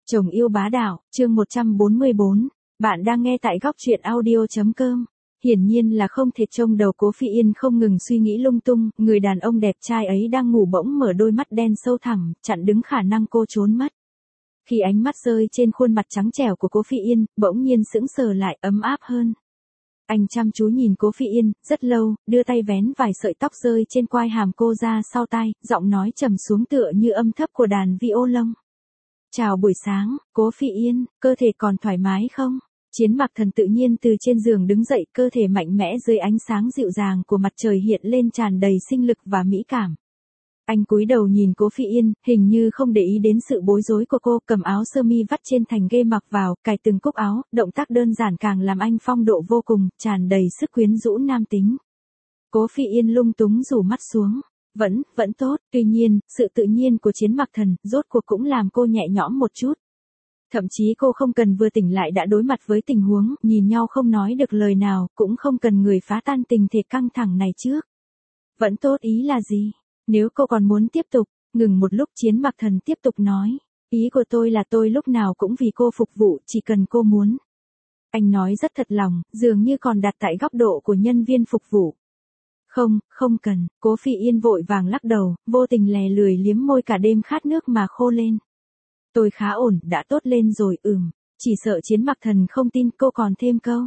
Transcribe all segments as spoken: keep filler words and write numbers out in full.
Chồng yêu bá đạo, chương một trăm bốn mươi bốn. Bạn đang nghe tại góc truyện audio.com. Hiển nhiên là không thể trông đầu Cố Phi Yên không ngừng suy nghĩ lung tung, người đàn ông đẹp trai ấy đang ngủ bỗng mở đôi mắt đen sâu thẳm, chặn đứng khả năng cô trốn mất. Khi ánh mắt rơi trên khuôn mặt trắng trẻo của Cố Phi Yên, bỗng nhiên sững sờ lại, ấm áp hơn. Anh chăm chú nhìn Cố Phi Yên, rất lâu, đưa tay vén vài sợi tóc rơi trên quai hàm cô ra sau tai, giọng nói trầm xuống tựa như âm thấp của đàn violon. Chào buổi sáng, Cố Phi Yên, cơ thể còn thoải mái không? Chiến Mặc Thần tự nhiên từ trên giường đứng dậy, cơ thể mạnh mẽ dưới ánh sáng dịu dàng của mặt trời hiện lên tràn đầy sinh lực và mỹ cảm. Anh cúi đầu nhìn Cố Phi Yên, hình như không để ý đến sự bối rối của cô, cầm áo sơ mi vắt trên thành ghê mặc vào, cài từng cúc áo, động tác đơn giản càng làm anh phong độ vô cùng, tràn đầy sức quyến rũ nam tính. Cố Phi Yên lung túng rủ mắt xuống. Vẫn, vẫn tốt, tuy nhiên, sự tự nhiên của Chiến Mặc Thần, rốt cuộc cũng làm cô nhẹ nhõm một chút. Thậm chí cô không cần vừa tỉnh lại đã đối mặt với tình huống, nhìn nhau không nói được lời nào, cũng không cần người phá tan tình thể căng thẳng này trước. Vẫn tốt ý là gì? Nếu cô còn muốn tiếp tục, ngừng một lúc Chiến Mặc Thần tiếp tục nói. Ý của tôi là tôi lúc nào cũng vì cô phục vụ, chỉ cần cô muốn. Anh nói rất thật lòng, dường như còn đặt tại góc độ của nhân viên phục vụ. Không, không cần, Cố Phi Yên vội vàng lắc đầu, vô tình lè lười liếm môi cả đêm khát nước mà khô lên. Tôi khá ổn, đã tốt lên rồi, ừm, chỉ sợ Chiến Mặc Thần không tin, cô còn thêm câu.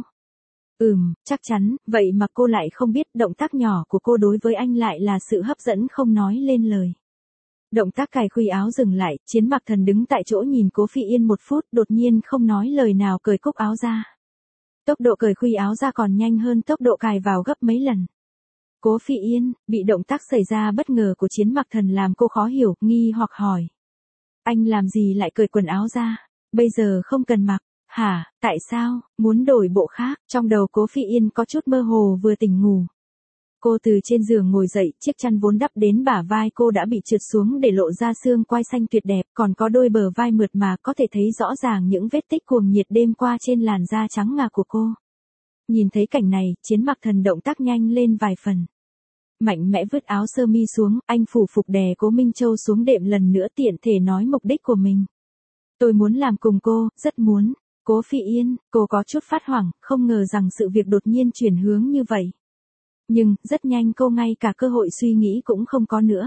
Ừm, chắc chắn, vậy mà cô lại không biết động tác nhỏ của cô đối với anh lại là sự hấp dẫn không nói lên lời. Động tác cài khuy áo dừng lại, Chiến Mặc Thần đứng tại chỗ nhìn Cố Phi Yên một phút, đột nhiên không nói lời nào cởi cúc áo ra. Tốc độ cởi khuy áo ra còn nhanh hơn tốc độ cài vào gấp mấy lần. Cố Phi Yên, bị động tác xảy ra bất ngờ của Chiến Mặc Thần làm cô khó hiểu, nghi hoặc hỏi. Anh làm gì lại cởi quần áo ra? Bây giờ không cần mặc. Hả, tại sao, muốn đổi bộ khác? Trong đầu Cố Phi Yên có chút mơ hồ vừa tỉnh ngủ. Cô từ trên giường ngồi dậy, chiếc chăn vốn đắp đến bả vai cô đã bị trượt xuống để lộ ra xương quai xanh tuyệt đẹp, còn có đôi bờ vai mượt mà có thể thấy rõ ràng những vết tích cuồng nhiệt đêm qua trên làn da trắng ngà của cô. Nhìn thấy cảnh này, Chiến Mặc Thần động tác nhanh lên vài phần. Mạnh mẽ vứt áo sơ mi xuống, anh phủ phục đè Cố Minh Châu xuống đệm lần nữa tiện thể nói mục đích của mình. Tôi muốn làm cùng cô, rất muốn. Cố Phi Yên, cô có chút phát hoảng, không ngờ rằng sự việc đột nhiên chuyển hướng như vậy. Nhưng, rất nhanh cô ngay cả cơ hội suy nghĩ cũng không có nữa.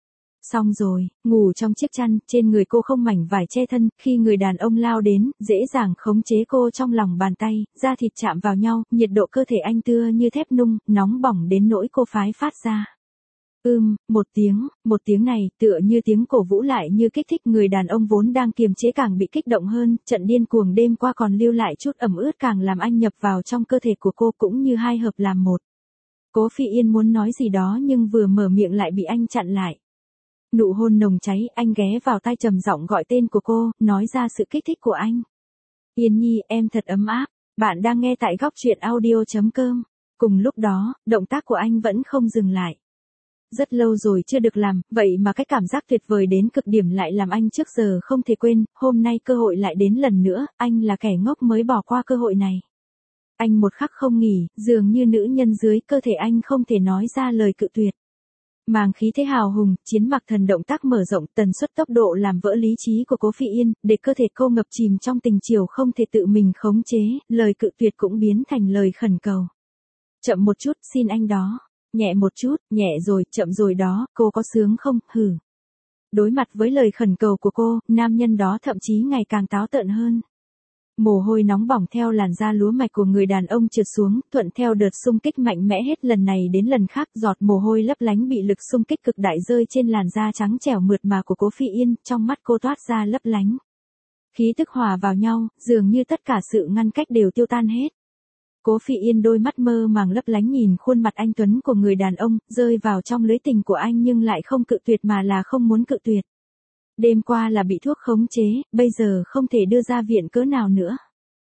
Xong rồi, ngủ trong chiếc chăn, trên người cô không mảnh vải che thân, khi người đàn ông lao đến, dễ dàng khống chế cô trong lòng bàn tay, da thịt chạm vào nhau, nhiệt độ cơ thể anh tưa như thép nung, nóng bỏng đến nỗi cô phái phát ra. Ưm, một tiếng, một tiếng này, tựa như tiếng cổ vũ lại như kích thích người đàn ông vốn đang kiềm chế càng bị kích động hơn, trận điên cuồng đêm qua còn lưu lại chút ẩm ướt càng làm anh nhập vào trong cơ thể của cô cũng như hai hợp làm một. Cố Phi Yên muốn nói gì đó nhưng vừa mở miệng lại bị anh chặn lại. Nụ hôn nồng cháy, anh ghé vào tai trầm giọng gọi tên của cô, nói ra sự kích thích của anh. Yên Nhi, em thật ấm áp, bạn đang nghe tại góc truyện audio.com. Cùng lúc đó, động tác của anh vẫn không dừng lại. Rất lâu rồi chưa được làm, vậy mà cái cảm giác tuyệt vời đến cực điểm lại làm anh trước giờ không thể quên, hôm nay cơ hội lại đến lần nữa, anh là kẻ ngốc mới bỏ qua cơ hội này. Anh một khắc không nghỉ, dường như nữ nhân dưới cơ thể anh không thể nói ra lời cự tuyệt. Màng khí thế hào hùng, Chiến Mặc Thần động tác mở rộng, tần suất tốc độ làm vỡ lý trí của Cố Phi Yên, để cơ thể cô ngập chìm trong tình chiều không thể tự mình khống chế, lời cự tuyệt cũng biến thành lời khẩn cầu. Chậm một chút, xin anh đó. Nhẹ một chút, nhẹ rồi, chậm rồi đó, cô có sướng không, hử. Đối mặt với lời khẩn cầu của cô, nam nhân đó thậm chí ngày càng táo tợn hơn. Mồ hôi nóng bỏng theo làn da lúa mạch của người đàn ông trượt xuống, thuận theo đợt xung kích mạnh mẽ hết lần này đến lần khác, giọt mồ hôi lấp lánh bị lực xung kích cực đại rơi trên làn da trắng trẻo mượt mà của Cố Phi Yên, trong mắt cô toát ra lấp lánh. Khí tức hòa vào nhau, dường như tất cả sự ngăn cách đều tiêu tan hết. Cố Phi Yên đôi mắt mơ màng lấp lánh nhìn khuôn mặt anh tuấn của người đàn ông, rơi vào trong lưới tình của anh nhưng lại không cự tuyệt mà là không muốn cự tuyệt. Đêm qua là bị thuốc khống chế, bây giờ không thể đưa ra viện cớ nào nữa.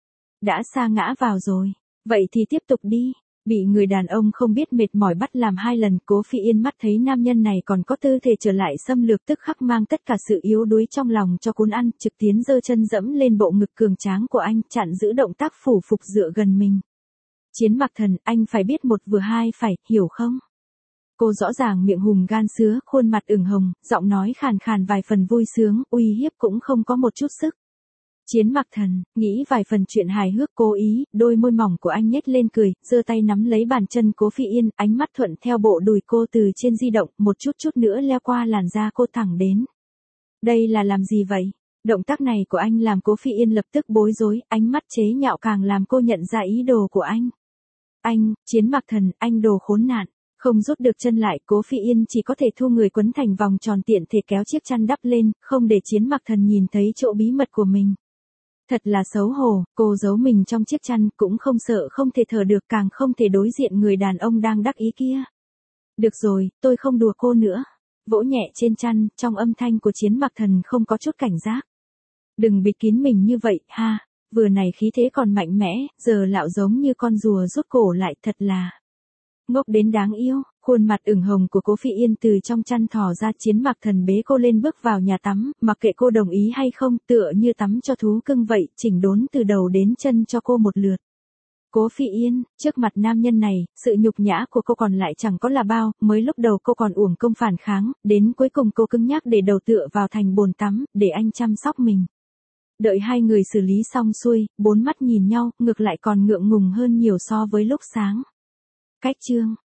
Đã sa ngã vào rồi, vậy thì tiếp tục đi. Bị người đàn ông không biết mệt mỏi bắt làm hai lần, Cố Phi Yên mắt thấy nam nhân này còn có tư thể trở lại xâm lược tức khắc mang tất cả sự yếu đuối trong lòng cho cuốn ăn, trực tiến giơ chân dẫm lên bộ ngực cường tráng của anh, chặn giữ động tác phủ phục dựa gần mình. Chiến Mặc Thần, anh phải biết một vừa hai phải, hiểu không? Cô rõ ràng miệng hùm gan sứa, khuôn mặt ửng hồng, giọng nói khàn khàn vài phần vui sướng, uy hiếp cũng không có một chút sức. Chiến Mặc Thần, nghĩ vài phần chuyện hài hước cố ý, đôi môi mỏng của anh nhếch lên cười, giơ tay nắm lấy bàn chân Cố Phi Yên, ánh mắt thuận theo bộ đùi cô từ trên di động, một chút chút nữa leo qua làn da cô thẳng đến. Đây là làm gì vậy? Động tác này của anh làm Cố Phi Yên lập tức bối rối, ánh mắt chế nhạo càng làm cô nhận ra ý đồ của anh. Anh, Chiến Mặc Thần, anh đồ khốn nạn. Không rút được chân lại, Cố Phi Yên chỉ có thể thu người quấn thành vòng tròn tiện thể kéo chiếc chăn đắp lên, không để Chiến Mặc Thần nhìn thấy chỗ bí mật của mình. Thật là xấu hổ, cô giấu mình trong chiếc chăn, cũng không sợ không thể thở được, càng không thể đối diện người đàn ông đang đắc ý kia. Được rồi, tôi không đùa cô nữa. Vỗ nhẹ trên chăn, trong âm thanh của Chiến Mặc Thần không có chút cảnh giác. Đừng bịt kín mình như vậy, ha, vừa này khí thế còn mạnh mẽ, giờ lạo giống như con rùa rút cổ lại, thật là ngốc đến đáng yêu. Khuôn mặt ửng hồng của Cố Phi Yên từ trong chăn thò ra, Chiến Mặc Thần bế cô lên bước vào nhà tắm, mặc kệ cô đồng ý hay không, tựa như tắm cho thú cưng vậy, chỉnh đốn từ đầu đến chân cho cô một lượt. Cố Phi Yên, trước mặt nam nhân này, sự nhục nhã của cô còn lại chẳng có là bao, mới lúc đầu cô còn uổng công phản kháng, đến cuối cùng cô cứng nhắc để đầu tựa vào thành bồn tắm, để anh chăm sóc mình. Đợi hai người xử lý xong xuôi, bốn mắt nhìn nhau, ngược lại còn ngượng ngùng hơn nhiều so với lúc sáng. Cách chương